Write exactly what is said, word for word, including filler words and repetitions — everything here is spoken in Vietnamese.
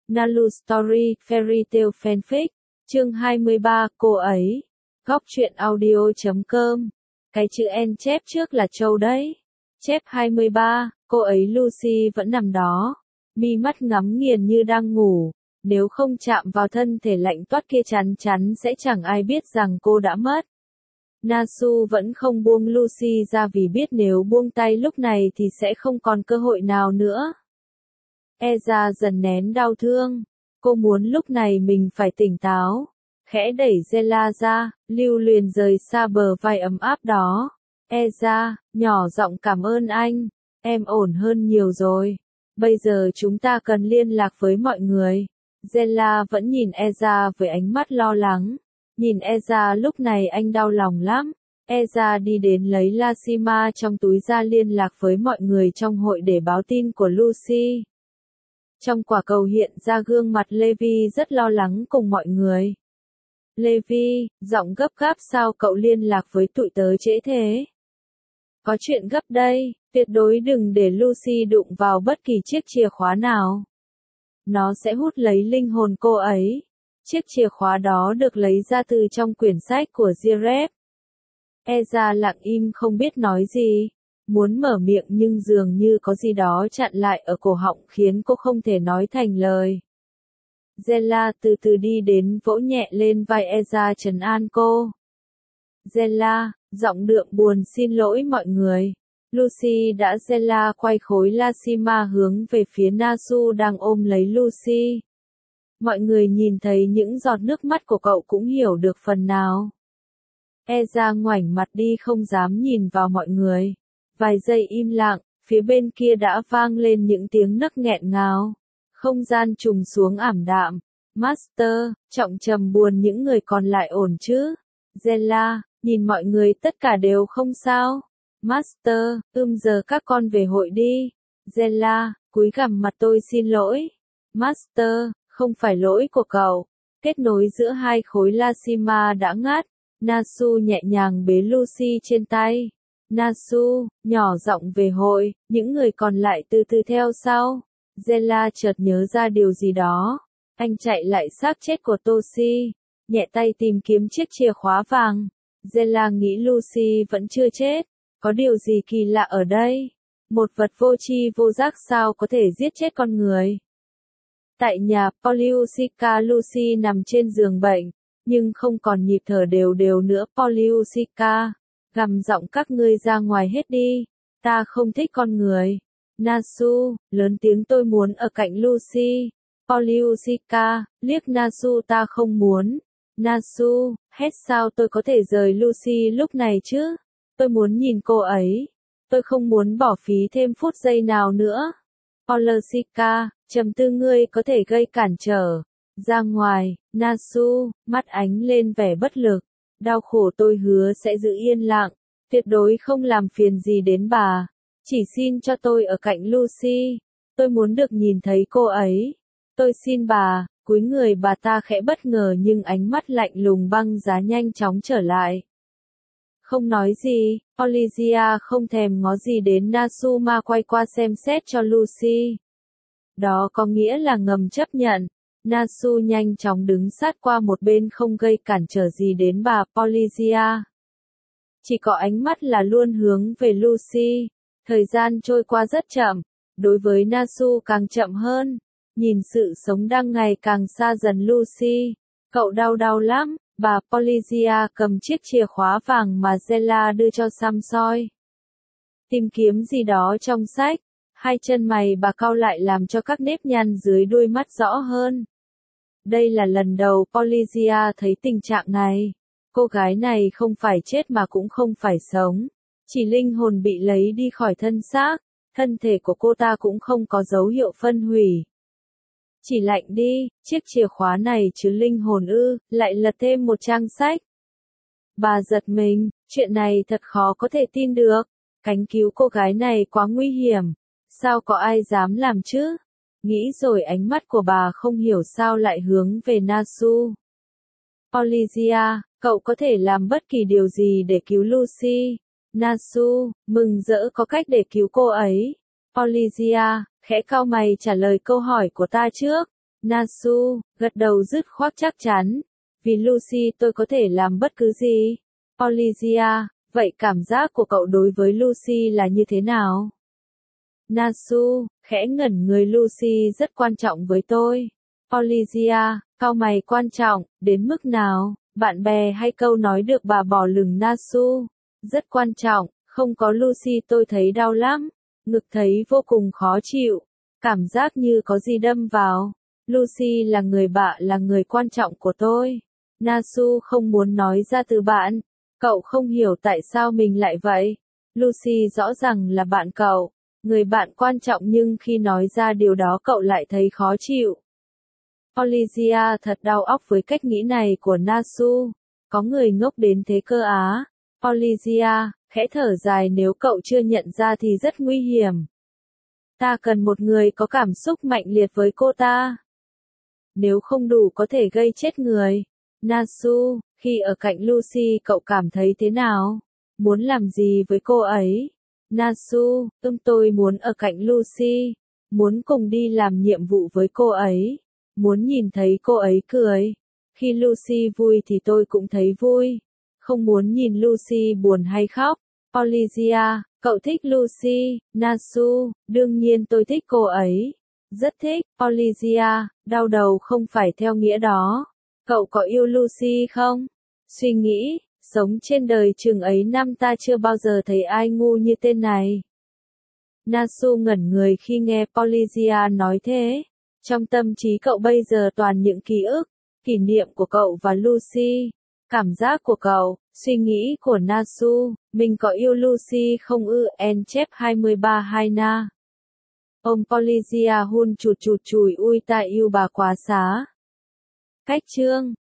Nalu Story, Fairy Tale Fanfic, chương hai mươi ba, cô ấy. Góc truyện audio chấm com. Cái chữ N chép trước là Châu đấy. Chép hai mươi ba, cô ấy Lucy vẫn nằm đó. Mi mắt ngắm nghiền như đang ngủ. Nếu không chạm vào thân thể lạnh toát kia chắn chắn sẽ chẳng ai biết rằng cô đã mất. Nasu vẫn không buông Lucy ra vì biết nếu buông tay lúc này thì sẽ không còn cơ hội nào nữa. Eza dần nén đau thương. Cô muốn lúc này mình phải tỉnh táo. Khẽ đẩy Zella ra, lưu luyến rời xa bờ vai ấm áp đó. Eza, nhỏ giọng cảm ơn anh. Em ổn hơn nhiều rồi. Bây giờ chúng ta cần liên lạc với mọi người. Zella vẫn nhìn Eza với ánh mắt lo lắng. Nhìn Eza lúc này anh đau lòng lắm. Eza đi đến lấy Lashima trong túi ra liên lạc với mọi người trong hội để báo tin của Lucy. Trong quả cầu hiện ra gương mặt Levi rất lo lắng cùng mọi người. Levi, giọng gấp gáp sao cậu liên lạc với tụi tớ trễ thế? Có chuyện gấp đây, tuyệt đối đừng để Lucy đụng vào bất kỳ chiếc chìa khóa nào. Nó sẽ hút lấy linh hồn cô ấy. Chiếc chìa khóa đó được lấy ra từ trong quyển sách của Jirep. Eza lặng im không biết nói gì. Muốn mở miệng nhưng dường như có gì đó chặn lại ở cổ họng khiến cô không thể nói thành lời. Zella từ từ đi đến vỗ nhẹ lên vai Eza trấn an cô. Zella, giọng đượm buồn xin lỗi mọi người. Lucy đã Zella quay khối Lashima hướng về phía Nasu đang ôm lấy Lucy. Mọi người nhìn thấy những giọt nước mắt của cậu cũng hiểu được phần nào. Eza ngoảnh mặt đi không dám nhìn vào mọi người. Vài giây im lặng, phía bên kia đã vang lên những tiếng nấc nghẹn ngào. Không gian trùng xuống ảm đạm. Master, trọng trầm buồn những người còn lại ổn chứ? Zella, nhìn mọi người tất cả đều không sao. Master, ưm giờ các con về hội đi. Zella, cúi gằm mặt tôi xin lỗi. Master, không phải lỗi của cậu. Kết nối giữa hai khối Lashima đã ngắt. Nasu nhẹ nhàng bế Lucy trên tay. Nasu, nhỏ giọng về hội, những người còn lại từ từ theo sau. Zella chợt nhớ ra điều gì đó. Anh chạy lại xác chết của Toshi, nhẹ tay tìm kiếm chiếc chìa khóa vàng. Zella nghĩ Lucy vẫn chưa chết. Có điều gì kỳ lạ ở đây? Một vật vô tri vô giác sao có thể giết chết con người? Tại nhà Poliushika, Lucy nằm trên giường bệnh, nhưng không còn nhịp thở đều đều nữa. Poliushika, gằn giọng các ngươi ra ngoài hết đi. Ta không thích con người. Nasu, lớn tiếng tôi muốn ở cạnh Lucy. Poliushika, liếc Nasu ta không muốn. Nasu, hét sao tôi có thể rời Lucy lúc này chứ? Tôi muốn nhìn cô ấy. Tôi không muốn bỏ phí thêm phút giây nào nữa. Poliushika, trầm tư ngươi có thể gây cản trở. Ra ngoài, Nasu, mắt ánh lên vẻ bất lực. Đau khổ tôi hứa sẽ giữ yên lặng. Tuyệt đối không làm phiền gì đến bà. Chỉ xin cho tôi ở cạnh Lucy. Tôi muốn được nhìn thấy cô ấy. Tôi xin bà, cúi người bà ta khẽ bất ngờ nhưng ánh mắt lạnh lùng băng giá nhanh chóng trở lại. Không nói gì, Olivia không thèm ngó gì đến Nasu mà quay qua xem xét cho Lucy. Đó có nghĩa là ngầm chấp nhận. Nasu nhanh chóng đứng sát qua một bên không gây cản trở gì đến bà Olivia. Chỉ có ánh mắt là luôn hướng về Lucy. Thời gian trôi qua rất chậm, đối với Nasu càng chậm hơn. Nhìn sự sống đang ngày càng xa dần Lucy, cậu đau đau lắm. Bà Olivia cầm chiếc chìa khóa vàng mà Zella đưa cho xăm soi. Tìm kiếm gì đó trong sách, hai chân mày bà cau lại làm cho các nếp nhăn dưới đuôi mắt rõ hơn. Đây là lần đầu Olivia thấy tình trạng này. Cô gái này không phải chết mà cũng không phải sống. Chỉ linh hồn bị lấy đi khỏi thân xác, thân thể của cô ta cũng không có dấu hiệu phân hủy. Chỉ lạnh đi, chiếc chìa khóa này chứ linh hồn ư, lại lật thêm một trang sách. Bà giật mình, chuyện này thật khó có thể tin được. Cánh cứu cô gái này quá nguy hiểm. Sao có ai dám làm chứ? Nghĩ rồi ánh mắt của bà không hiểu sao lại hướng về Nasu. Olivia, cậu có thể làm bất kỳ điều gì để cứu Lucy. Nasu, mừng rỡ có cách để cứu cô ấy. Olivia, khẽ cau mày trả lời câu hỏi của ta trước. Nasu, gật đầu dứt khoát chắc chắn. Vì Lucy tôi có thể làm bất cứ gì. Polygia, vậy cảm giác của cậu đối với Lucy là như thế nào? Nasu, khẽ ngẩn người Lucy rất quan trọng với tôi. Polygia, cau mày quan trọng, đến mức nào? Bạn bè hay câu nói được bà bỏ lửng Nasu. Rất quan trọng, không có Lucy tôi thấy đau lắm. Ngực thấy vô cùng khó chịu. Cảm giác như có gì đâm vào. Lucy là người bạn là người quan trọng của tôi. Nasu không muốn nói ra từ bạn. Cậu không hiểu tại sao mình lại vậy. Lucy rõ ràng là bạn cậu. Người bạn quan trọng nhưng khi nói ra điều đó cậu lại thấy khó chịu. Polygia thật đau óc với cách nghĩ này của Nasu. Có người ngốc đến thế cơ á. Polygia, khẽ thở dài nếu cậu chưa nhận ra thì rất nguy hiểm. Ta cần một người có cảm xúc mạnh liệt với cô ta. Nếu không đủ có thể gây chết người. Nasu, khi ở cạnh Lucy cậu cảm thấy thế nào? Muốn làm gì với cô ấy? Nasu, ưm tôi muốn ở cạnh Lucy. Muốn cùng đi làm nhiệm vụ với cô ấy. Muốn nhìn thấy cô ấy cười. Khi Lucy vui thì tôi cũng thấy vui. Không muốn nhìn Lucy buồn hay khóc. Polygia, cậu thích Lucy. Nasu, đương nhiên tôi thích cô ấy. Rất thích. Polygia, đau đầu không phải theo nghĩa đó. Cậu có yêu Lucy không? Suy nghĩ, sống trên đời chừng ấy năm ta chưa bao giờ thấy ai ngu như tên này. Nasu ngẩn người khi nghe Polygia nói thế. Trong tâm trí cậu bây giờ toàn những ký ức, kỷ niệm của cậu và Lucy. Cảm giác của cậu, suy nghĩ của Nasu, mình có yêu Lucy không ư? En chép hai mươi ba hai na. Ông Polygia hun chụt chụt chùi ui ta yêu bà quá xá. Cách chương